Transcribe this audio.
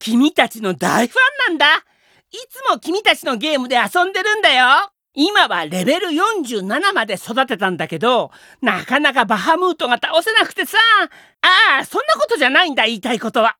君たちの大ファンなんだ。いつも君たちのゲームで遊んでるんだよ。今はレベル47まで育てたんだけど、なかなかバハムートが倒せなくてさ。ああ、そんなことじゃないんだ、言いたいことは。